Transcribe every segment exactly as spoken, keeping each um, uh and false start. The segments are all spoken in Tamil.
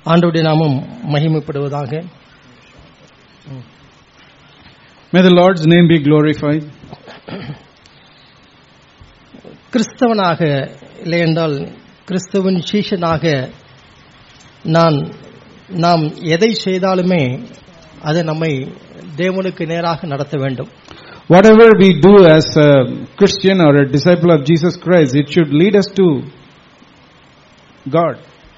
ஆண்டவருடைய நாமம் மகிமைப்படுவதாக. May the Lord's name be glorified. கிறிஸ்தவனாக இல்லை என்றால் கிறிஸ்தவன் சீஷனாக நான் நாம் எதை செய்தாலுமே அது நம்மை தேவனுக்கு நேராக நடத்த வேண்டும். Whatever we do as a Christian or a disciple of Jesus Christ, it should lead us to God.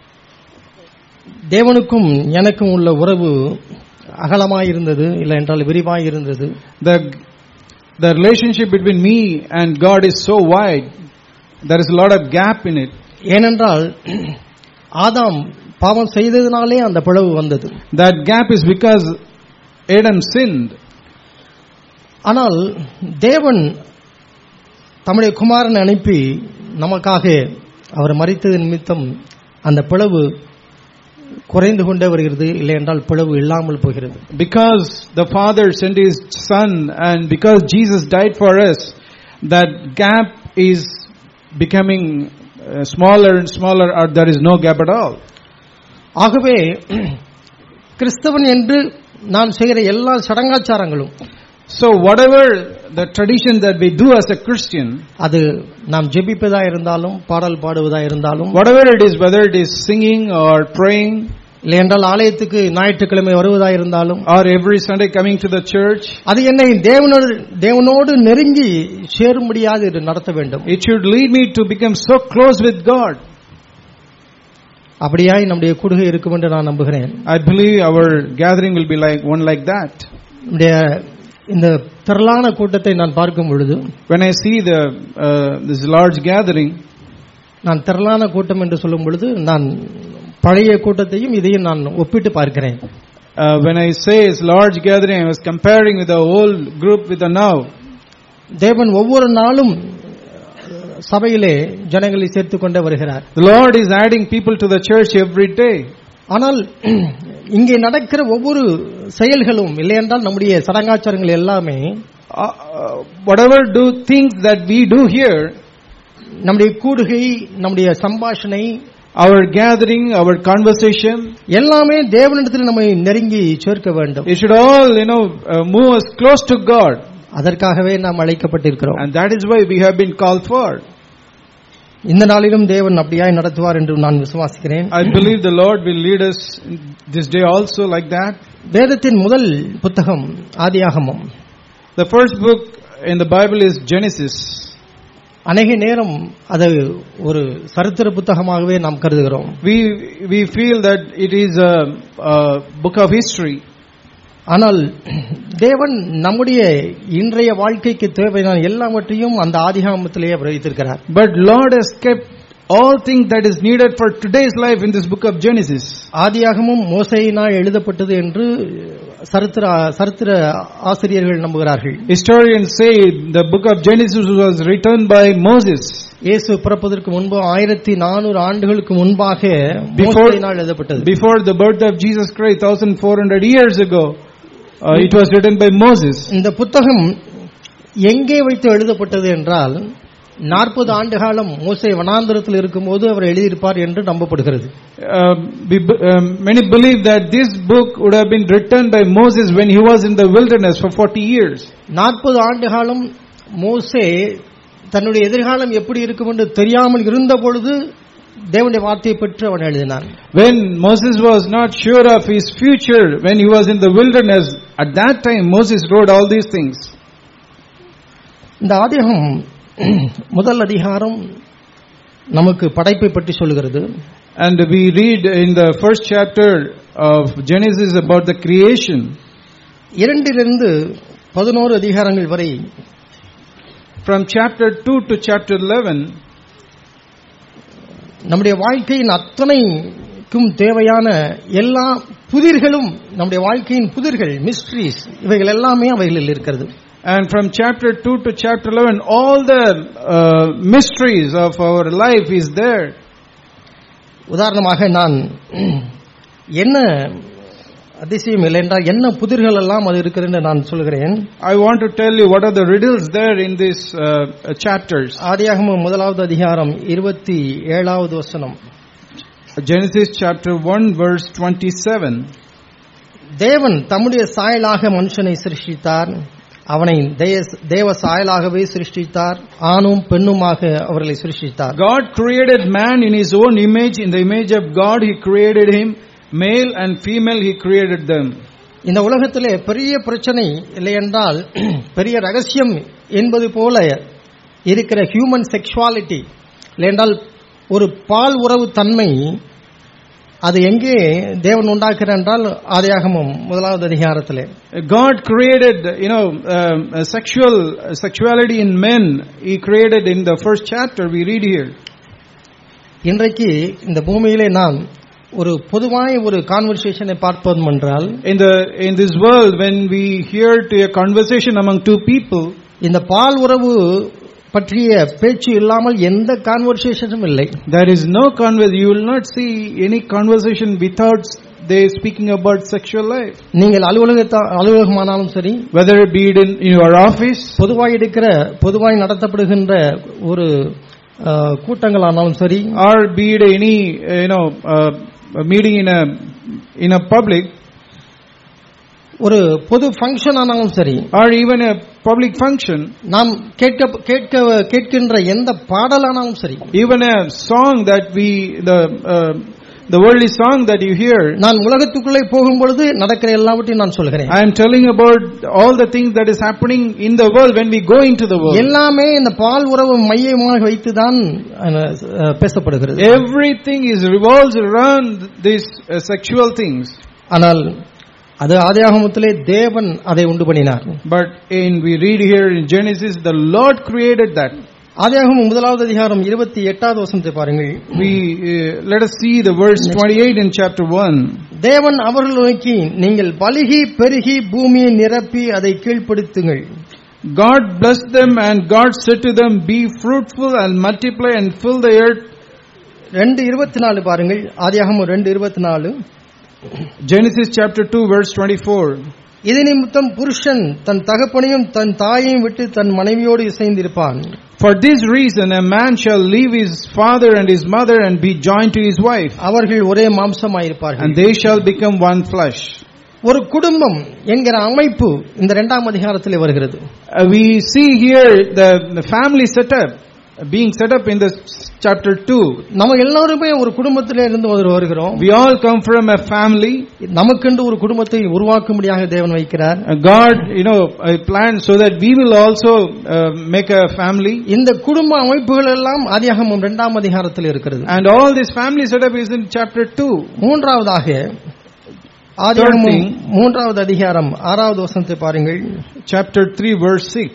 தேவனுக்கும் எனக்கும் உள்ள உறவு அகலமாயிருந்தது இல்லை என்றால் விரிவாயிருந்தது. The the relationship between me and God is so wide. There is a lot of gap in it. ஏனென்றால் ஆதாம் பாவம் செய்ததினாலே அந்த பிளவு வந்தது. That gap is because Adam sinned. ஆனால் தேவன் தம்முடைய குமாரனை அனுப்பி நமக்காக அவர் மரித்தது நிமித்தம் அந்த பிளவு குறைந்து கொண்டே வருகிறது, இல்லை என்றால் பிளவு இல்லாமல் போகிறது. Because the Father sent His Son and because Jesus died for us, that gap is becoming uh, smaller and smaller, or there is no gap at all. ஆகவே கிறிஸ்தவன் என்று நான் செய்கிற எல்லா சடங்காச்சாரங்களும், so whatever the tradition that we do as a Christian, அது நாம் ஜெபிப்பதா இருந்தாலும் பாடல் பாடுவதா இருந்தாலும், whatever it is, whether it is singing or praying, இல்லை என்றால் ஆலயத்துக்கு ஞாயிற்றுக்கிழமை வருவதா இருந்தாலும், or every Sunday coming to the church, அது என்னை தேவனோடு தேவனோடு நெருங்கி சேரும்படியாக இது நடத்த வேண்டும். it should lead me to become so close with God. அப்படியாய் நம்முடைய கூடுகை இருக்கும் என்று நான் நம்புகிறேன். I believe our gathering will be like one like that. நம்முடைய இந்த திரளான கூட்டத்தை நான் பார்க்கும் பொழுது, when I see the uh, this large gathering, நான் திரளான கூட்டம் என்று சொல்லும் பொழுது நான் பழைய கூட்டத்தையும் இதையும் நான் ஒப்பிட்டு பார்க்கிறேன். uh, when I say it's large gathering, I was comparing with the old group with the now. தேவன் ஒவ்வொரு நாளும் சபையிலே ஜனங்களை சேர்த்துக் கொண்டே வருகிறார். The Lord is adding people to the church every day. ஆனால் இங்கே நடக்கிற ஒவ்வொரு செயல்களும் இல்லை என்றால் நம்முடைய சடங்காச்சாரங்கள் எல்லாமே, uh, uh, whatever do things that we do here, நம்முடைய கூடுகை, நம்முடைய சம்பாஷணை, our gathering, our conversation, எல்லாமே தேவனிடத்தில் நம்மை நெருங்கி சேர்க்க வேண்டும். it should all, you know, uh, move us close to God. அதற்காகவே நாம் அழைக்கப்பட்டிருக்கிறோம். And that is why we have been called for. இந்த நாளிலும் தேவன் அப்படியாய் நடத்துவார் என்று நான் விசுவாசிக்கிறேன். I believe the Lord will lead us this day also like that. வேதத்தின் முதல் புத்தகம் ஆதியாகமம். The first book in the Bible is Genesis. அநேக நேரம் அது ஒரு சரித்திர புத்தகமாகவே நாம் கருதுகிறோம். We we feel that it is a, a book of history. ஆனால் தேவன் நம்முடைய இன்றைய வாழ்க்கைக்கு தேவையான எல்லாவற்றையும் அந்த ஆதியாகமத்திலேயே வைத்திருக்கிறார். But Lord has kept all things that is needed for today's life in this book of Genesis. ஆதியாகமம் மோசேயினால் எழுதப்பட்டது என்று சரித்திர சரித்திர ஆசிரியர்கள் நம்புகிறார்கள். Historians say the book of Genesis was written by Moses. இயேசு பிறப்பதற்கு முன்பு ஆயிரத்தி நானூறு ஆண்டுகளுக்கு முன்பாக மோசேயினால் எழுதப்பட்டது. Before the birth of Jesus Christ, one thousand four hundred years ago, uh, it was written by Moses. இந்த புத்தகம் எங்கே வைத்து எழுதப்பட்டது என்றால், நாற்பது ஆண்டு காலம் மோசே வனாந்தரத்தில் இருக்கும்போது அவர் எழுதியிருப்பார் என்று நம்பப்படுகிறது. Uh, we, um, many believe that this book would have been written by Moses when he was in the wilderness for forty years. நாற்பது ஆண்டு காலம் மோசே தன்னுடைய எதிர்காலம் எப்படி இருக்கும் என்று தெரியாமல் இருந்த பொழுது தேவனுடைய வார்த்தையை பெற்று அவன் எழுதினான். When Moses was not sure of his future, when he was in the wilderness, at that time Moses wrote all these things. இந்த ஆதியாகமம் முதல் அதிகாரம் நமக்கு படைப்பை பற்றி சொல்கிறது. And we read in the first chapter of Genesis about the creation. இரண்டிலிருந்து பதினோரு அதிகாரங்கள் வரை, from chapter two to chapter eleven, நம்முடைய வாழ்க்கையின் அத்தனைக்கும் தேவையான எல்லா புதிர்களும், நம்முடைய வாழ்க்கையின் புதிர்கள், மிஸ்ட்ரீஸ், இவைகள் எல்லாமே அவைகளில் இருக்கிறது. And from chapter two to chapter eleven, all the uh, mysteries of our life is there. உதாரணமாக நான் என்ன அதிசயம் இல்லை என்றால் என்ன புதிர்கள் எல்லாம் அது இருக்கிறது என்று நான் சொல்கிறேன். I want to tell you what are the riddles there in these uh, chapters. ஆதியாகமம் முதலாவது அதிகாரம் இருபத்தி ஏழாவது வசனம். Genesis chapter one verse twenty-seven. தேவன் தம்முடைய சாயலாக மனுஷனை சிருஷ்டித்தார், அவனை தேவ சாயலாகவே சிருஷ்டித்தார், ஆணும் பெண்ணுமாக அவர்களை சிருஷ்டித்தார். God created man in his own image, in the image of God he created him, male and female he created them. இந்த உலகத்திலே பெரிய பிரச்சனை இல்லை என்றால் பெரிய ரகசியம் என்பது போல இருக்கிற ஹியூமன் செக்சுவாலிட்டி இல்லை என்றால் ஒரு பால் உறவு தன்மை, அது எங்கே தேவன் உண்டாக்குறார் என்றால் ஆதியாகமம் முதலாவது அதிகாரத்திலே. God created, you know, um, sexual sexuality in men. He created in the first chapter we read here. இன்றைக்கு இந்த பூமியிலே நாம் ஒரு பொதுவான ஒரு கான்வர்சேஷனை பார்ப்போம் என்றால், in the in this world when we hear to a conversation among two people, இந்த பால் உறவு பற்றிய பேச்சு இல்லாமல் எந்த கான்வர்சேஷனும் இல்லை. There is no conversation. You will not see any conversation without they speaking about sexual life. நீங்கள் அலுவலக அலுவலகமானாலும் சரி, whether it be in your office, பொதுவாய் இருக்கிற பொதுவாய் நடத்தப்படுகின்ற ஒரு கூட்டங்களானாலும் சரி, or be it any you know uh, meeting in a in a public, ஒரு பொது ஃபங்க்ஷன் ஆனாலும் சரி, or even a public function, நாம் கேட்க கேட்க கேட்கின்ற எந்த பாடலானாலும் சரி, even a song that we the uh, the worldly song that you hear. நான் உலகத்துக்குள்ளே போகும் பொழுது நடக்கிற எல்லாவற்றையும் நான் சொல்கிறேன். I am telling about all the things that is happening in the world when we go into the world. எல்லாமே இந்த பால் உறவு மையமாக வைத்து தான் பேசப்படுகிறது. Everything is revolves around these uh, sexual things. ஆனால் அது ஆதியாகமத்திலே தேவன் அதை உண்டு பண்ணினார். But in we read here in Genesis, the Lord created that. ஆதியாகமம் முதலாவது அதிகாரம் இருபத்தி எட்டாவது வசனத்தை பாருங்கள். We uh, let us see the verse twenty-eight in chapter one. தேவன் அவர்களை நோக்கி, நீங்கள் பலுகி பெருகி பூமியை நிரப்பி அதை கீழ்ப்படுத்துங்கள். God blessed them and God said to them, be fruitful and multiply and fill the earth. ரெண்டு இருபத்தி நாலு பாருங்கள். ஆதியாகமம் ரெண்டு இருபத்தி நாலு. Genesis chapter two verse twenty-four. இது நிமித்தம் புருஷன் தன் தகப்பனையும் தன் தாயையும் விட்டு தன் மனைவியோடு இசைந்திருப்பான். For this reason a man shall leave his father and his mother and be joined to his wife. அவர்கள் ஒரே மாம்சமாயிருப்பார்கள். And they shall become one flesh. ஒரு குடும்பம் என்கிற அமைப்பு இந்த இரண்டாம் அதிகாரத்திலே வருகிறது. Uh, we see here the, the family setup being set up in the chapter two. நம்ம எல்லாருமே ஒரு குடும்பத்திலே இருந்து வருகிறோம். We all come from a family. நமக்கென்று ஒரு குடும்பத்தை உருவாக்கும்படியாக தேவன் வைக்கிறார். God, you know, planned so that we will also uh, make a family. இந்த குடும்ப அமைப்புகள் எல்லாம் ஆதியாகமம் இரண்டாம் அதிகாரத்தில் இருக்கிறது. And all this family setup is in chapter two. மூன்றாவதாக ஆதியாகமம் மூன்றாவது அதிகாரம் ஆறாவது வசனத்தை பாருங்கள். Chapter three verse six.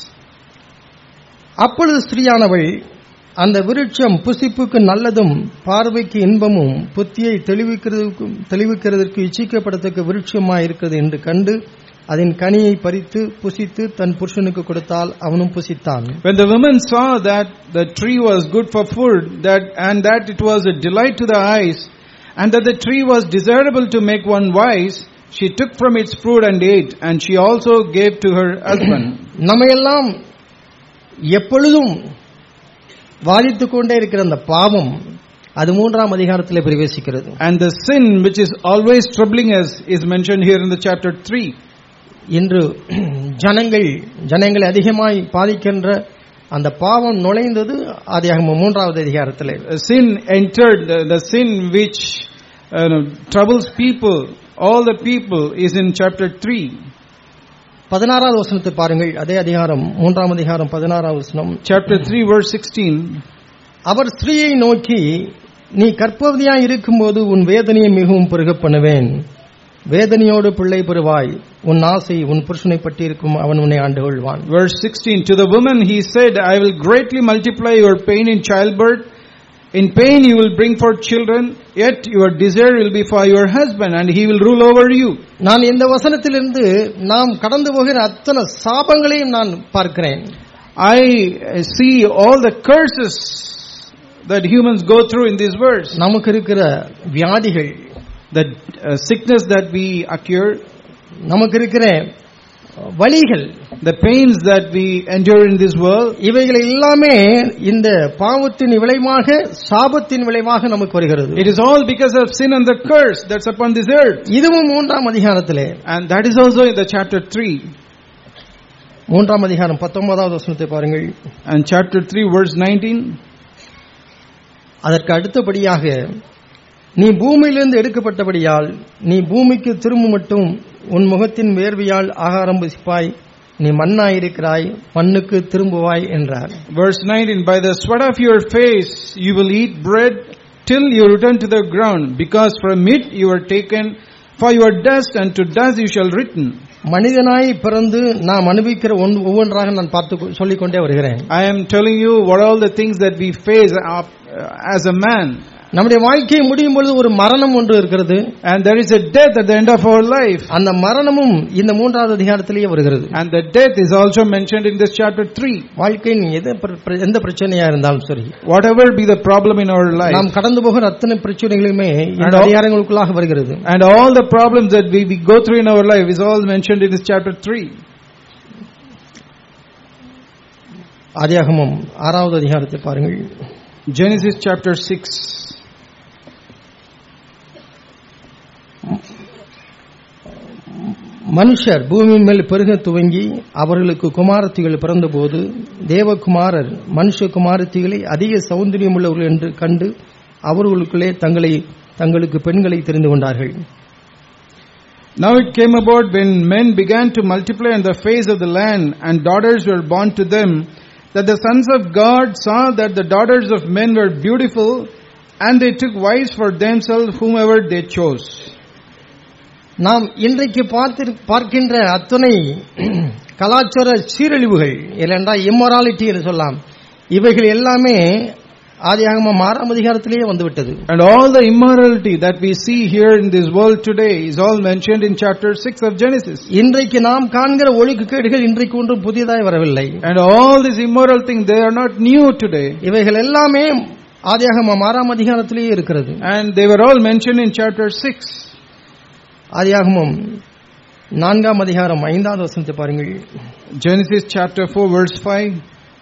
அப்பொழுது ஸ்திரீயானவள் அந்த விருட்சம் புசிப்புக்கு நல்லதும் பார்வைக்கு இன்பமும் புத்தியை தெளிவிக்கிறதுக்கு தெளிவிக்கிறதற்கு இச்சிக்கப்படத்தக்க விருட்சமாய் இருக்கிறது என்று கண்டு அதன் கனியை பறித்து புசித்து தன் புருஷனுக்கு கொடுத்தால் அவனும் புசித்தான். When the woman saw that the tree was good for food, that and that it was a delight to the eyes, and that the tree was desirable to make one wise, she took from its fruit and ate, and she also gave to her husband. நம்மையெல்லாம் எப்பொழுதும் வாதித்துக் கொண்டே இருக்கிற அந்த பாவம் அது மூன்றாம் அதிகாரத்திலே பிரவேசிக்கிறது. And the sin which is always troubling us is mentioned here in the chapter three. இன்று ஜனங்கள் ஜனங்களை அதிகமாய் பாதிக்கின்ற அந்த பாவம் நுழைந்தது ஆதியாகமம் மூன்றாவது அதிகாரத்திலே. Sin entered, the, the sin which uh, troubles people, all the people, is in chapter three. பதினாறாவது வசனத்தை பாருங்கள். அதே அதிகாரம் மூன்றாம் அதிகாரம் பதினாறாவது வசனம். Chapter three verse sixteen. அவர் ஸ்திரீயை நோக்கி, நீ கர்ப்பவதியாய் இருக்கும்போது உன் வேதனையை மிகவும் பெருக பண்ணுவேன், வேதனையோடு பிள்ளை பெறுவாய், உன் ஆசை உன் புருஷனை பற்றி இருக்கும், அவன் உன்னை ஆண்டு கொள்வான். Verse sixteen. To the woman he said, I will greatly multiply your pain in childbirth. In pain you will bring forth children, yet your desire will be for your husband, and he will rule over you. நான் இந்த வசனத்திலிருந்து நாம் கடந்து போகிற அத்தனை சாபங்களையும் நான் பார்க்கிறேன். I see all the curses that humans go through in this verse. நமக்கு இருக்கிற வியாதிகள், the uh, sickness that we occur, நமக்கு இருக்கிற வலிகள், the pains that we endure in this world, இவைகள் எல்லாமே இந்த பாவத்தின் விளைவாக சாபத்தின் விளைவாக நமக்கு வருகிறது. it is all because of sin and the curse that's upon this earth. இதுவும் மூன்றாம் அதிகாரத்திலே, And that is also in the chapter three. மூன்றாம் அதிகாரம் பத்தொன்பதாவது வசனத்தை பாருங்கள். And chapter three verse nineteen. அதற்கு அடுத்தபடியாக, நீ பூமியிலிருந்து எடுக்கப்பட்டபடியால் நீ பூமிக்கு திரும்ப மட்டும் உன் முகத்தின் வேர்வையால் ஆகாரம் புசிப்பாய், நீ மண்ணாயிருக்கிறாய், மண்ணுக்கு திரும்புவாய் என்றார். Verse nineteen, by the sweat of your face you will eat bread till you return to the ground, because from it you are taken, for you are dust and to dust you shall return. மனிதனாய் பிறந்து நாம் அனுபவிக்கிற ஒவ்வொன்றாக நான் பார்த்து சொல்லிக்கொண்டே வருகிறேன். I am telling you what all the things that we face as a man. நம்முடைய வாழ்க்கை முடியும் பொழுது ஒரு மரணம் ஒன்று இருக்கிறது. And there is a death at the end of our life. அந்த மரணமும் இந்த மூன்றாவது அதிகாரத்திலேயே வருகிறது. And the death is also mentioned in this chapter three. வாழ்க்கையின் எந்த பிரச்சனையா இருந்தாலும் சரி, whatever be the problem in our life, நாம் கடந்து போகிற அத்தனை பிரச்சனைகளுமே இந்த அதிகாரங்களுக்குள்ளாக வருகிறது. And all the problems that we, we go through in our life is all mentioned in this chapter three. ஆதியாகமம் ஆறாவது அதிகாரத்தை பாருங்கள். Genesis chapter six. மனுஷர் பூமியின் மேல் பெருக துவங்கி அவர்களுக்கு குமாரத்திகள் பிறந்தபோது தேவகுமாரர் மனுஷ குமாரத்திகளை அதிக சௌந்தரியம் உள்ளவர்கள் என்று கண்டு அவர்களுக்குள்ளே தங்களை தங்களுக்கு பெண்களை தெரிந்து கொண்டார்கள். Now it came about when men began to multiply on the face of the land, and daughters were born to them, that the sons of God saw that the daughters of men were beautiful, and they took wives for themselves whomever they chose. நாம் இன்றைக்கு பார்க்கின்ற அத்தனை கலாச்சார சீரழிவுகள், இல்லைன்றா இம்மொராலிட்டி என்று சொல்லலாம், இவைகள் எல்லாமே ஆதியாகமம் ஆறாம் அதிகாரத்திலேயே வந்துவிட்டது. And all the immorality that we see here in this world today is all mentioned in chapter six of Genesis. இன்றைக்கு நாம் காண்கிற ஒழுக்கக்கேடுகள் இன்றைக்கு ஒன்றும் புதியதாய் வரவில்லை. And all these immoral things, they are not new today. இவைகள் எல்லாமே ஆதியாகமம் ஆறாம் அதிகாரத்திலேயே இருக்கிறது. And they were all mentioned in chapter six. ஆதியாகமம் நான்காம் அதிகாரம் ஐந்தாவது வசனத்தை பாருங்கள். Genesis chapter four verse five.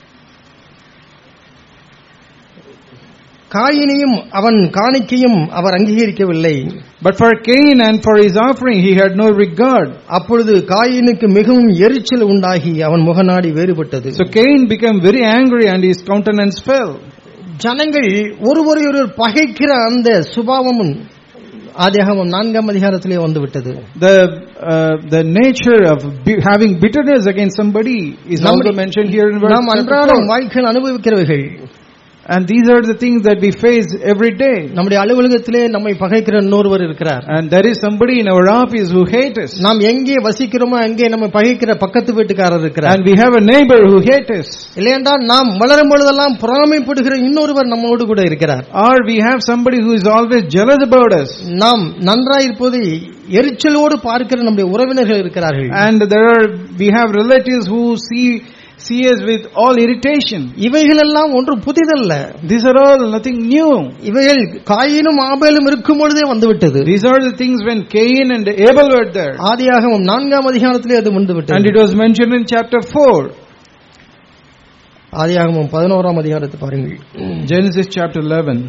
காயினையும் அவன் காணிக்கையும் அவர் அங்கீகரிக்கவில்லை. But for Cain and for his offering he had no regard. அப்பொழுது காயினுக்கு மிகவும் எரிச்சல் உண்டாகி அவன் முகநாடி வேறுபட்டது. So Cain became very angry and his countenance fell. ஜனங்கள் ஒருவரையொருவர் பகைக்கிற அந்த சுபாவமும் ஆதியாகமம் நான்காம் அதிகாரத்திலே வந்துவிட்டது. The uh, the nature of be- having bitterness against somebody is also mentioned here in verse. நாம் அன்றாடம் வாழ்க்கையில் அனுபவிக்கிறவைகள். And these are the things that we face every day. நம்முடைய அலுவலகத்திலே நம்மை பகைக்கிற இன்னொருவர் இருக்கிறார். And there is somebody in our office who hates us. நாம் எங்கே வசிக்கிறோமோ அங்கே நம்மை பகைக்கிற பக்கத்து வீட்டுக்காரர் இருக்கிறார். And we have a neighbor who hates us. இல்லையென்றால் நாம் வளரும் பொழுதெல்லாம் பொறாமைப்படுகிற இன்னொருவர் நம்மோடு கூட இருக்கிறார். Or we have somebody who is always jealous about us. நாம் நன்றாய் இருப்பது எரிச்சலோடு பார்க்கிற நம்முடைய உறவினர்கள் இருக்கிறார்கள். And there are we have relatives who see see us with all irritation. இவைகள் எல்லாம் ஒன்று புதிதல்ல. These are all nothing new. இவைகள் காயினும் ஆபேலும் இருக்கும் பொழுதே வந்துவிட்டது. These are the things when Cain and Abel were there. ஆதியாகமம் நான்காம் அதிகாரத்திலே அது வந்துவிட்டது. And it was mentioned in chapter four. ஆதியாகமம் பதினோராம் அதிகாரத்தை பாருங்கள். Genesis chapter eleven.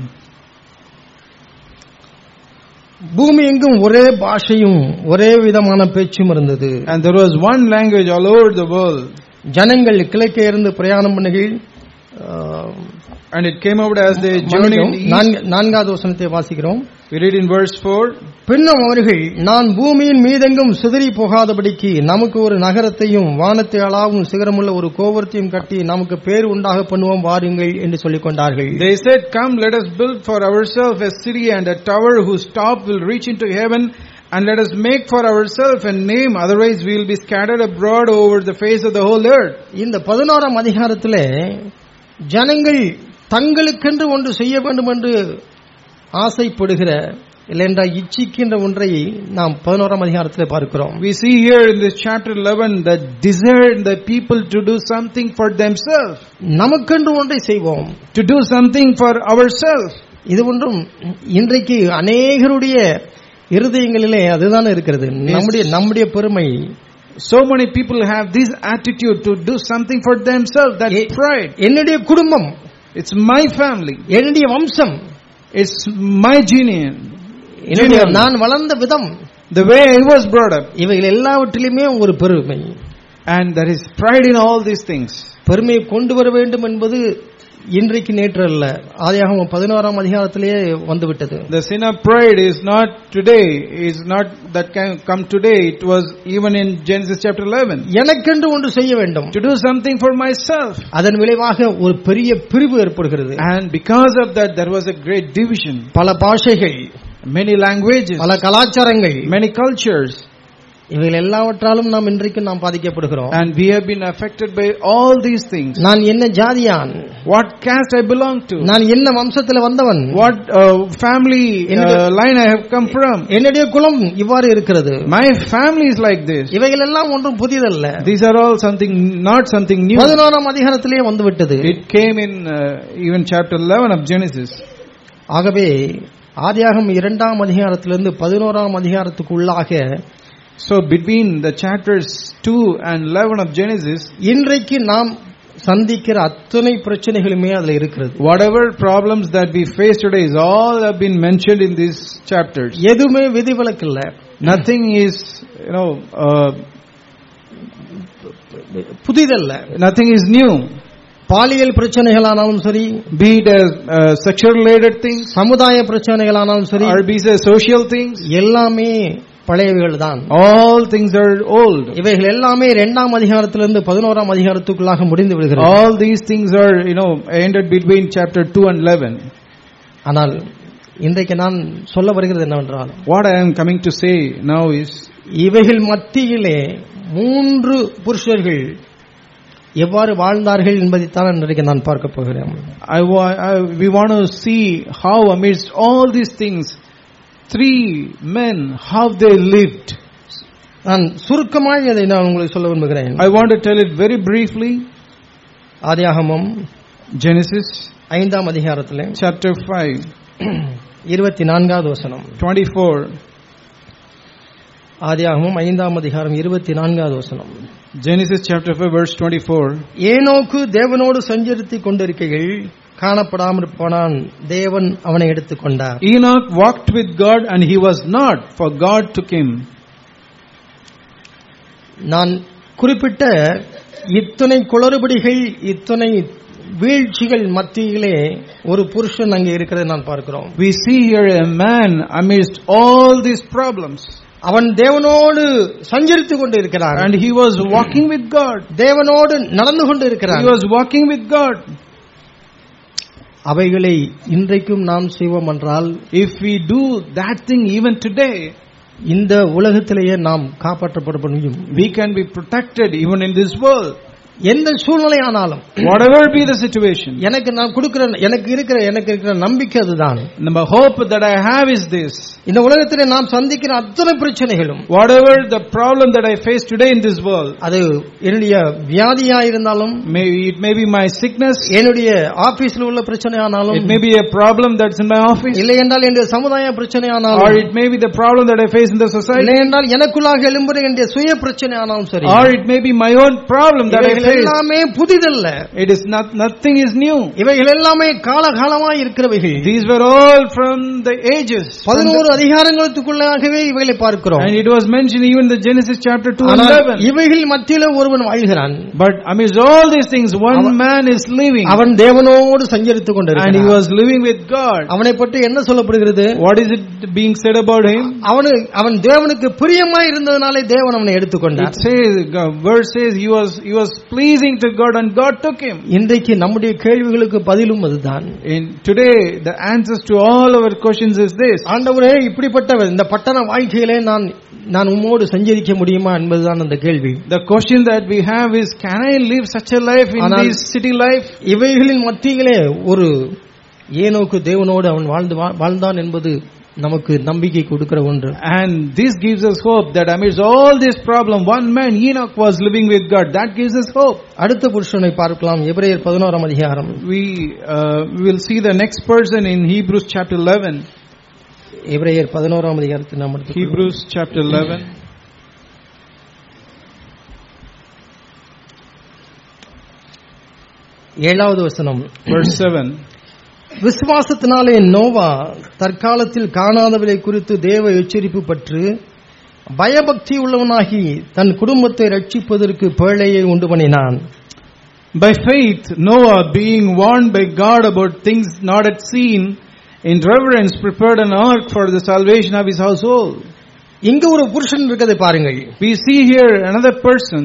பூமி எங்கும் ஒரே பாஷையும் ஒரே விதமான பேச்சும் இருந்தது. And there was one language all over the world. ஜனங்கள் கிழக்கே இருந்து பிரயாணம் பண்ணுகையில், and it came out as they journeyed east. நான்காவது வசனத்தை வாசிக்கிறோம். We read in verse four. பின்னும் அவர்கள், நான் பூமியின் மீதெங்கும் சிதறி போகாதபடிக்கு நமக்கு ஒரு நகரத்தையும் வானத்தை அளாவும் சிகரமுள்ள ஒரு கோபுரத்தையும் கட்டி நமக்கு பேர் உண்டாக பண்ணுவோம் வாருங்கள் என்று சொல்லிக் கொண்டார்கள். They said, come, let us build for ourselves a city and a tower whose top will reach into heaven, and let us make for ourselves a name, otherwise we will be scattered abroad over the face of the whole earth. இந்த பதினோராம் அதிகாரத்திலே ஜனங்கள் தங்களுக்கென்று ஒன்று செய்ய வேண்டும் என்று ஆசைப்படுகிற, இல்லைன்றா இச்சிக்கின்ற ஒன்றை நாம் பதினோராம் அதிகாரத்திலே பார்க்கிறோம். We see here in this chapter eleven that desire the people to do something for themselves. நமக்கென்று ஒன்றை செய்வோம். To do something for ourselves. இது ஒன்றும் இன்றைக்கு அநேகருடைய இருதயங்களிலே அதுதான் இருக்கிறது. நம்முடைய நம்முடைய பெருமை, so many people have this attitude to do something for themselves. That's pride. என்னுடைய குடும்பம், It's my family. என்னுடைய வம்சம், It's my gene. என்னுடைய நான் வளர்ந்த விதம், The way I was brought up. இவைகள் எல்லாவற்றிலுமே ஒரு பெருமை. And there is pride in all these things. பெருமையை கொண்டு வர வேண்டும் என்பது இன்றைக்கு நேற்று அல்ல, ஆதியாகமம் பதினோராம் அதிகாரத்திலேயே வந்துவிட்டது. The sin of pride is not today, is not that can come today. It was even in Genesis chapter eleven. எனக்கென்று ஒன்று செய்ய வேண்டும், To do something for myself. அதன் விளைவாக ஒரு பெரிய பிரிவு ஏற்படுகிறது. And because of that, there was a great division. பல பாஷைகள், Many languages, பல கலாச்சாரங்கள், many cultures. இவைகள் எல்லாவற்றாலும் நாம் இன்றைக்கு நாம் பாதிக்கப்படுகிறோம். And we have been affected by all these things. நான் என்ன ஜாதியான், What caste I belong to, நான் என்ன வம்சத்தில் வந்தவன், what uh, family uh, line I have come from. என்னுடைய குலம் இவ்வாறு இருக்கிறது. My family is like this. இவைகள் எல்லாம் ஒன்றும் புதியதல்ல. These are all something, not something new. பதினோராம் அதிகாரத்திலே வந்துவிட்டது. It came in uh, even chapter eleven of Genesis. ஆகவே ஆதியாகமம் இரண்டாம் அதிகாரத்திலிருந்து பதினோராம் அதிகாரத்துக்குள்ளாக, So between the chapters two and eleven of Genesis, இன்றைக்கு நாம் சந்திக்கிற அத்தனை பிரச்சனைகளுமே அதுல இருக்கிறது. whatever problems that we face today is all have been mentioned in these chapters. எதுவுமே விதிவிலக்கு இல்ல. Nothing is, you know, uh, புதிதல்ல. nothing is new. பாலியல் பிரச்சனைகளானாலும் சரி, Be it as uh, sexual related things, சமுதாய பிரச்சனைகளானாலும் சரி, or be it social things, எல்லாமே பழையவைகள் தான். all things are old. இவைகள் எல்லாமே இரண்டாம் அதிகாரத்திலிருந்து பதினோராம் அதிகாரத்துக்குள்ளாக முடிந்து விடுகிறது. All these things are, you know, ended between chapter two and eleven. ஆனால் இன்றைக்கு நான் சொல்ல வருகிறது என்னவென்றால், What I am coming to say now is, இவைகள் மத்தியிலே மூன்று புருஷர்கள் எவ்வாறு வாழ்ந்தார்கள் என்பதைத்தான் இன்றைக்கு நான் பார்க்க போகிறேன். I, wa- I we want to see how amidst all these things, three men, how they lived. நான் சுருக்கமாக அதை நான் உங்களுக்கு சொல்ல விரும்புகிறேன். I want to tell it very briefly. ஆதியாகமம் Genesis ஐந்தாம் அதிகாரத்திலே chapter five, இருபத்தி நான்காவது வசனம். twenty-four. ஆதியாகமம் ஐந்தாம் அதிகாரம் இருபத்தி நான்காவது வசனம். Genesis chapter five verse twenty-four. ஏனோக்கு தேவனோடு சஞ்சரித்துக் கொண்டிருக்கையில் காணப்படாமற் போனான், தேவன் அவனை எடுத்துக் கொண்டார். Enoch walked with God and he was not, for God took him. நான் குறிப்பிட்ட இத்தனை குளறுபடிகள், இத்தனை வீழ்ச்சிகள் மத்தியிலே ஒரு புருஷன் அங்கே இருக்கிறதை நான் பார்க்கிறோம். We see here a man amidst all these problems. அவன் தேவனோடு சஞ்சரித்துக் கொண்டு இருக்கிறான். And he was walking with God. தேவனோடு நடந்து கொண்டு இருக்கிறான். He was walking with God. அவைகளை இன்றைக்கும் நாம் செய்வோம் என்றால், If we do that thing even today, இந்த உலகத்திலேயே நாம் காப்பாற்றப்பட முடியும். we can be protected even in this world. எந்த சூழ்நிலை ஆனாலும், Whatever be the situation, எனக்கு நான் கொடுக்கிற எனக்கு இருக்கிற எனக்கு இருக்கிற நம்பிக்கை அதுதான். the hope that I have is this. இந்த உலகத்திலே நாம் சந்திக்கிற அத்தனை பிரச்சனைகளும், Whatever the problem that I face today in this world, அது என்னுடைய வியாதியா இருந்தாலும், maybe it may be my sickness, என்னுடைய ஆபீஸ்ல உள்ள பிரச்சனையானாலும், it may be a problem that's in my office, இல்லை என்றால் என்னுடைய சமுதாய or பிரச்சனையானாலும், it may be the problem that I face in the society, இல்லை என்றால் எனக்குள்ளாக எழும்புகிற என்னுடைய சுய பிரச்சனையானாலும் சரி, or it may be my own problem that I face. எல்லாமே புதிதல்ல. It is not, nothing is new. இவைகள் எல்லாமே காலகாலமாய் இருக்கிறவைகள். These were all from the ages. பதினோரு அதிகாரங்களுக்குள்ளாகவே இவைகளை பார்க்கிறோம். And it was mentioned even in the Genesis chapter two and ஆனால் eleven. இவைகள் மத்தியில ஒருவன் வாழ்கிறான். But amidst all these things, one man is living. அவன் தேவனோடு சஞ்சரித்துக் And he கொண்டிருக்கிறான். was living with God. அவனை பற்றி என்ன சொல்லப்படுகிறது? What is it being said about him? அவனு அவன் தேவனுக்கு பிரியமாய் இருந்ததனாலே தேவன் அவனை எடுத்துக்கொண்டார். It says, verse says, he was he was pleasing to God and God took him. இன்றைக்கு நம்முடைய கேள்விகளுக்கு பதிலும் அதுதான். In today, the answers to all our questions is this. ஆண்டவரே, இப்படிப்பட்ட இந்த பட்டண வாழ்க்கையிலே நான் நான் உம்மோடு சஞ்சரிக்க முடியுமா என்பதுதான் அந்த கேள்வி. The question that we have is, can I live such a life in this city life? இவைகளின் மத்தியிலே ஒரு ஏனோக்கு தேவனோடு அவன் வாழ்ந்து வாழ்ந்தான் என்பது நமக்கு நம்பிக்கை கொடுக்கிற ஒன்று. And this gives us hope that amidst all this problem, one man, Enoch, was living with God. That gives us hope. அடுத்த புருஷனை பார்க்கலாம். எபிரேயர் பதினோராம் அதிகாரம். We uh, will see the next person in Hebrews chapter eleven. எபிரேயர் பதினோராம் அதிகாரத்தை நாம் எடுத்துக்கொள்வோம். Hebrews chapter eleven. ஏழாவது வசனம். Verse seven. விசுவாசத்தினாலே நோவா தற்காலத்தில் காணாதவரை குறித்து தேவ எச்சரிப்பு பற்று பயபக்தி உள்ளவனாகி தன் குடும்பத்தை ரட்சிப்பதற்கு பேழையை உண்டு பண்ணினான். By faith, Noah, being warned by God about things not yet seen, in reverence prepared an ark for the salvation of his household. இங்க ஒரு புருஷன் இருக்கதை பாருங்கள். We see here another person.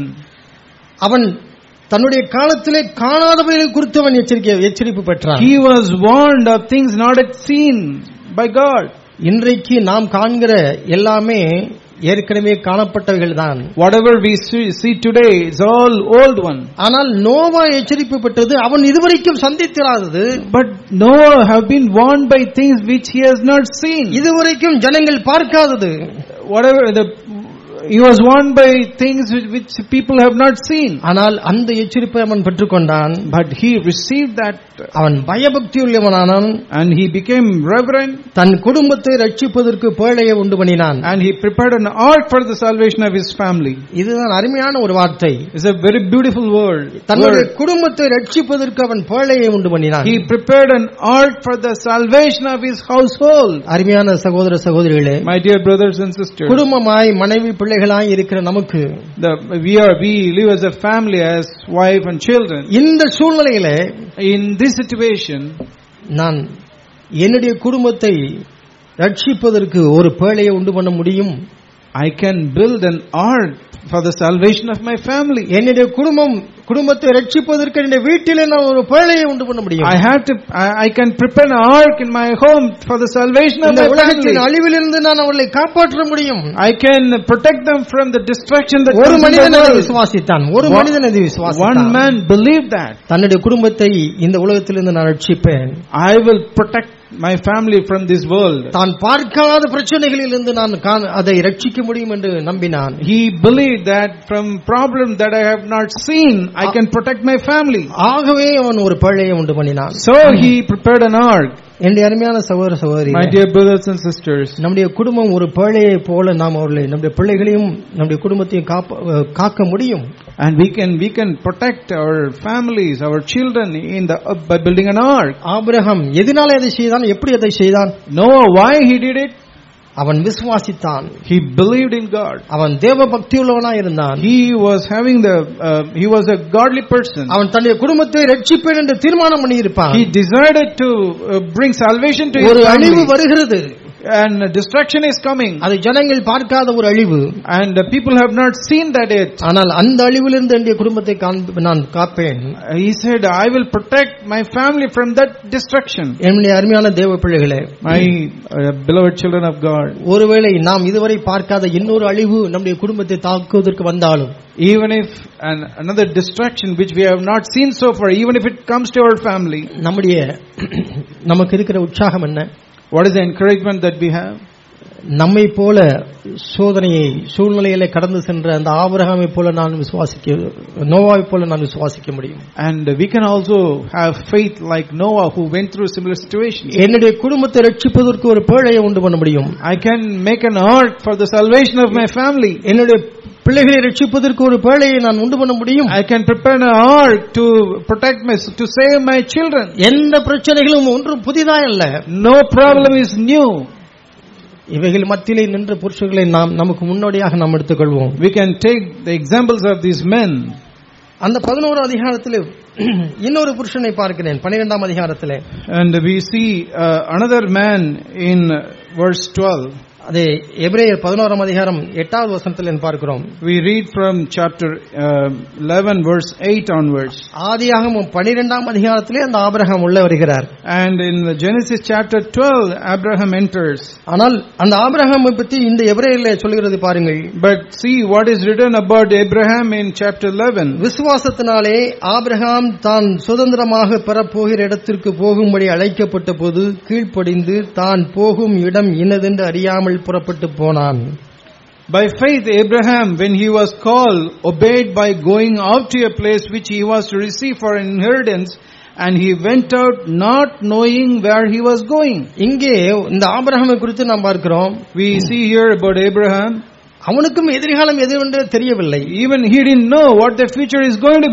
அவன் தன்னுடைய காலத்திலே காணாதவைகளை குறித்து அவன் எச்சரிக்கை எச்சரிப்பு பெற்றான். He was warned of things not yet seen by God. இன்றைக்கு நாம் காண்கிற எல்லாமே ஏற்கனவே காணப்பட்டவைகள் தான். Whatever we see, see today is all old one. ஆனால் நோவா எச்சரிப்பு பெற்றது அவன் இதுவரைக்கும் சந்தித்திராதது. But Noah have been warned by things which he has not seen. இதுவரைக்கும் ஜனங்கள் பார்க்காதது. Whatever the he was warned by things which, which people have not seen. ஆனால் அந்த எச்சரிப்பை அவன் பெற்றுக்கொண்டான். But he received that. அவன் பயபக்தி உள்ளவனானான். And he became reverent. தன் குடும்பத்தை ரட்சிப்பதற்கு பேழையை உண்டு பண்ணினான். And he prepared an ark for the salvation of his family. இதுதான் அருமையான ஒரு வார்த்தை. It's a very beautiful word. தன்னுடைய குடும்பத்தை ரட்சிப்பதற்கு அவன் பேழையை உண்டு பண்ணினான். He prepared an ark for the salvation of his household. அருமையான சகோதர சகோதரிகளே, my dear brothers and sisters, குடும்பமாய் மனைவி பிள்ளைகளாய் இருக்கிற நமக்கு the we are we live as a family, as wife and children. இந்த சூழ்நிலையிலே, in this situation, நான் என்னுடைய குடும்பத்தை ரட்சிப்பதற்கு ஒரு பேழையை உண்டு பண்ண முடியும். I can build an ark for the salvation of my family. என்னுடைய குடும்பம் குடும்பத்தை ரட்சிப்பதற்கு என்னுடைய வீட்டிலே நான் ஒரு பேழையை உண்டு பண்ண முடியும். I have to I, I can prepare an ark in my home for the salvation of my உலகத்தின் family. அழிவிலிருந்து நான் அவர்களை காப்பாற்ற முடியும். I can protect them from the destruction that ஒரு comes in மனிதன் the அதை world. விசுவாசித்தான். ஒரு மனிதன் அதை விசுவாசித்தான். One man believed that. தன்னுடைய குடும்பத்தை இந்த உலகத்திலிருந்து நான் ரட்சிப்பேன். I will protect my family from this world. தான் பார்க்காத பிரச்சனைகளிலிருந்து நான் அதை ரட்சிக்க முடியும் என்று நம்பினான். He believed that from problem that I have not seen, I can protect my family. ஆகவே அவன் ஒரு பேழையை உண்டு பண்ணினான். So he prepared an ark. என்னுடைய அருமையான சகோதர சகோதரிகளே, my dear brothers and sisters, நம்முடைய குடும்பம் ஒரு பேழையை போல நாம் அவர்களை நம்முடைய பிள்ளைகளையும் நம்முடைய குடும்பத்தையும் காக்க முடியும். And we can we can protect our families, our children in the uh, by building an ark. Abraham எதனால அதை செய்தான், எப்படி அதை செய்தான்? Noah, why he did it? அவன் விசுவாசித்தான். He believed in God. அவன் தேவ பக்தி உள்ளவனாய் இருந்தான். He was having the uh, he was a godly person. அவன் தன்னுடைய குடும்பத்தை ரட்சிப்பேன் என்று தீர்மானம் பண்ணி இருப்பான். He decided to uh, bring salvation to his ஒரு family. அழிவு வருகிறது. And destruction is coming. அது ஜனங்கள் பார்க்காத ஒரு அழிவு. And the people have not seen that yet. ஆனால் அந்த அழிவிலிருந்து என்னுடைய குடும்பத்தை நான் காப்பேன். He said, I will protect my family from that destruction. என்னுடைய அருமையான தேவ பிள்ளைகளே, my uh, beloved children of God, ஒருவேளை நாம் இதுவரை பார்க்காத இன்னொரு அழிவு நம்முடைய குடும்பத்தை தாக்குவதற்கு வந்தாலும், even if an, another destruction which we have not seen so far, even if it comes to our family, நம்முடைய நமக்கு இருக்கிற உற்சாகம் என்ன? what is the encouragement that we have? நம்மை போல சோதனையை சூழ்நிலையிலே கடந்து சென்ற அந்த ஆபிரகாமை போல நான் விசுவாசிக்க, நோவாவை போல நான் விசுவாசிக்க முடியும். And we can also have faith like Noah, who went through similar situations. என்னுடைய குடும்பத்தை ரட்சிப்பதற்கு ஒரு பேழையை உண்டு பண்ண முடியும். I can make an ark for the salvation of my family. என்னுடைய பிள்ளைகளை ரட்சிப்பதற்கு ஒரு பேழையை நான் உண்டு பண்ண முடியும். I can prepare an ark to protect my, to save my children. எந்த பிரச்சனைகளும் ஒன்றும் புதிதாய் அல்ல. No problem is new. இவைகள் மத்தியிலே நின்ற புருஷர்களை நாம் நமக்கு முன்னோடியாக நாம் எடுத்துக்கொள்வோம். We can take the examples of these men. அந்த பதினோராம் அதிகாரத்திலே இன்னொரு புருஷனை பார்க்கிறேன், பன்னிரெண்டாம் அதிகாரத்திலே. And we see uh, another man in verse twelve. அது எபிரேயர் பதினோராம் அதிகாரம் எட்டாவது வசனத்தில் பார்க்கிறோம். We read from chapter uh, eleven verse eight onwards. ஆதியாகமம் பன்னிரெண்டாம் அதிகாரத்திலே அந்த ஆபிரகாம் உள்ள வருகிறார். And in the Genesis chapter twelve Abraham enters. ஆனால் அந்த ஆபிரகாமை பற்றி இந்த எபிரேயரிலே சொல்கிறது பாருங்கள். But see what is written about Abraham in chapter eleven. விசுவாசத்தினாலே ஆபிரகாம் தான் சுதந்திரமாக பெறப்போகிற இடத்திற்கு போகும்படி அழைக்கப்பட்ட போது கீழ்ப்படிந்து தான் போகும் இடம் இன்னதென்று அறியாமல் புறப்பட்டு போனான். By faith Abraham, when he was called, obeyed by going out to a place which he was to receive for an inheritance, and he went out not knowing where he was going. இங்கே இந்த ஆபிரகாமை குறித்து நாம் பார்க்கிறோம். We see here about Abraham. அவனுக்கும் எதிர்காலம் எதுவென்று தெரியவில்லை. Even he didn't know what the future is going to be.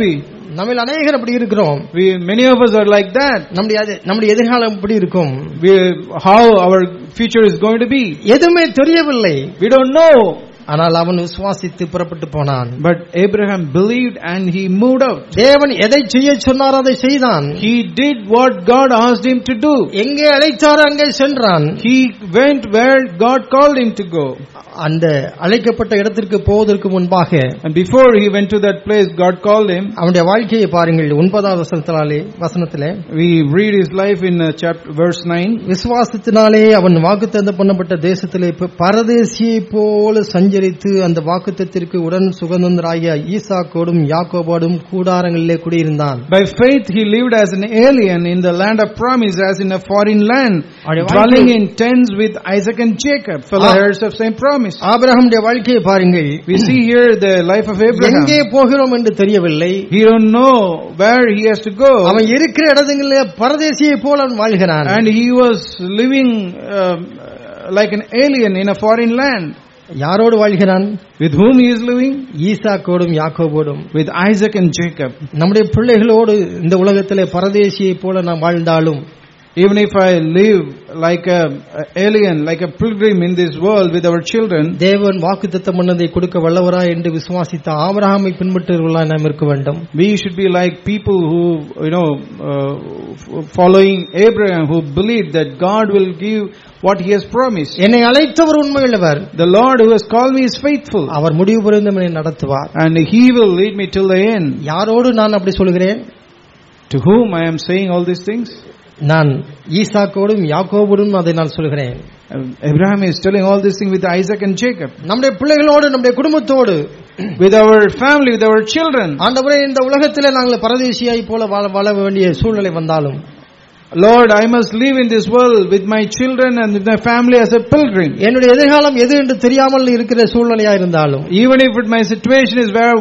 நம்மில் அநேகர் அப்படி இருக்கிறோம். We, many of us are like that. நம்முடைய நம்முடைய எதிர்காலம் எப்படி இருக்கும்? We, how our future is going to be. எதுவுமே தெரியவில்லை. We don't know. ஆனால் அவன் விசுவாசித்து புறப்பட்டு போனான். But Abraham believed and he moved out. தேவன் எதை செய்ய சொன்னாரோ அதை செய்தான். He did what God asked him to do. எங்கே அழைத்தாரோ அங்கே சென்றான். He went where God called him to go. அந்த அழைக்கப்பட்ட இடத்திற்கு போவதற்கு முன்பாக, and before he went to that place God called him, அவனுடைய வாழ்க்கையை பாருங்கள். ஒன்பதாவது வசனத்திலே வசனத்திலே we read his life in uh, chapter verse nine. விசுவாசத்தினாலே அவன் வாக்குத்தத்தம் பண்ணப்பட்ட தேசத்திலே பரதேசியை போல சஞ்சரித்து அந்த வாக்குத்தத்திற்கு உடன் சுகந்தராகிய ஈசாக்கோடும் யாக்கோபோடும் கூடாரங்களிலே குடியிருந்தான். By faith he lived as an alien in the land of promise, as in a foreign land, dwelling in tents with Isaac and Jacob, fellow heirs of same promise. ஆபிரகாமுடைய வாழ்க்கையை பாருங்கள். We see here the life of Abraham. எங்கே போகிறோம் என்று தெரியவில்லை. He don't know where he has to go. அவன் இருக்கிற இடங்களிலே பரதேசியை போல அவன் வாழ்கிறான். And he was living uh, like an alien in a foreign land. யாரோடு வாழ்கிறான்? With whom he is living? ஈசாக்கோடும் யாக்கோபோடும். With Isaac and Jacob. நம்முடைய பிள்ளைகளோடு இந்த உலகத்திலே பரதேசியை போல நாம் வாழ்ந்தாலும், even if I live like a, a alien, like a pilgrim in this world with our children, தேவன் வாக்குத்தத்தம் பண்ணதை கொடுக்க வல்லவரா என்று விசுவாசித்த ஆபிரகாமை பின்பற்றுவர்களாய் நாம் இருக்க வேண்டும். We should be like people who, you know, uh, following Abraham, who believe that God will give what he has promised. என்னை அழைத்தவர் உண்மையுள்ளவர். The Lord who has called me is faithful. அவர் முடிவு பரியந்தம் என்னை நடத்துவார். And he will lead me till the end. யாரோடு நான் அப்படி சொல்கிறேன்? To whom I am saying all these things? நான் ஈசாக்கோடும் யாக்கோபோடும் அதை நான் சொல்கிறேன். Abraham is telling all these things with Isaac and Jacob. நம்முடைய பிள்ளைகளோடு, நம்முடைய குடும்பத்தோடு, with our family, with our children. ஆண்டவரே, இந்த உலகத்திலே நாங்கள் பரதேசியாய் போல வாழ வேண்டிய சூழ்நிலை வந்தாலும், Lord, I must live in this world with my children and with my family as a pilgrim. என்னுடைய எதிர்காலம் எது என்று தெரியாமல் இருக்கிற சூழ்நிலையா இருந்தாலும், even if my situation is where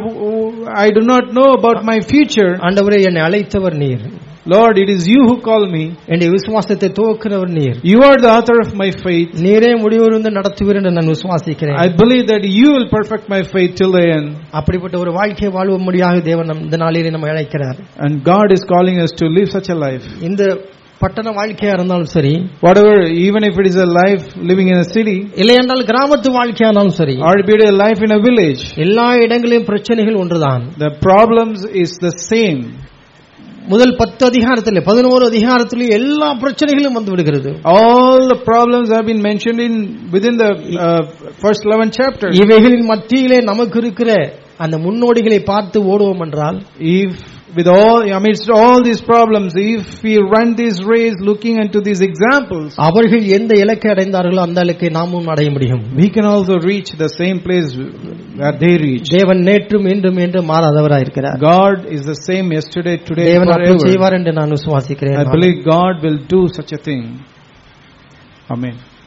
I do not know about my future, ஆண்டவரே, என்னை அழைத்தவர் நீர். Lord, it is you who call me. என்னுடைய விசுவாசத்தை துவக்குறவர் நீர். You are the author of my faith. நீரே முடிவிலிருந்து நடத்துவீர் என்று நான் விசுவாசிக்கிறேன். I believe that you will perfect my faith till the end. அப்படிப்பட்ட ஒரு வாழ்க்கையை வாழ்வும்படியாக தேவன் இந்த நாளிலே நம்மை அழைக்கிறார். And God is calling us to live such a life. இந்த பட்டண வாழ்க்கையா இருந்தாலும் சரி, whatever, even if it is a life living in a city, இல்லை என்றால் கிராமத்து வாழ்க்கையானாலும் சரி, or be a life in a village, எல்லா இடங்களிலும் பிரச்சனைகள் ஒன்றுதான். the problems is the same. முதல் பத்து அதிகாரத்திலே, பதினோரு அதிகாரத்திலே எல்லா பிரச்சனைகளும் வந்து விடுகிறது. All the problems have been mentioned in within the uh, first eleven chapters. இவைகளின் மத்தியிலே நமக்கு இருக்கிற அந்த முன்னோடிகளை பார்த்து ஓடுவோம் என்றால், if with all amidst all these problems, if we run this race looking into these examples, அவர்கள் எந்த இலக்கை அடைந்தார்களோ அந்த இலக்கை நாமும் அடைய முடியும். we can also reach the same place that they reached. தேவன் நேற்றும் இன்றும் என்று மாறாதவராய் இருக்கிறார். God is the same yesterday, today, தேவன் forever. அப்படி செய்வார் என்று நான் விசுவாசிக்கிறேன். I believe God will do such a thing. Amen.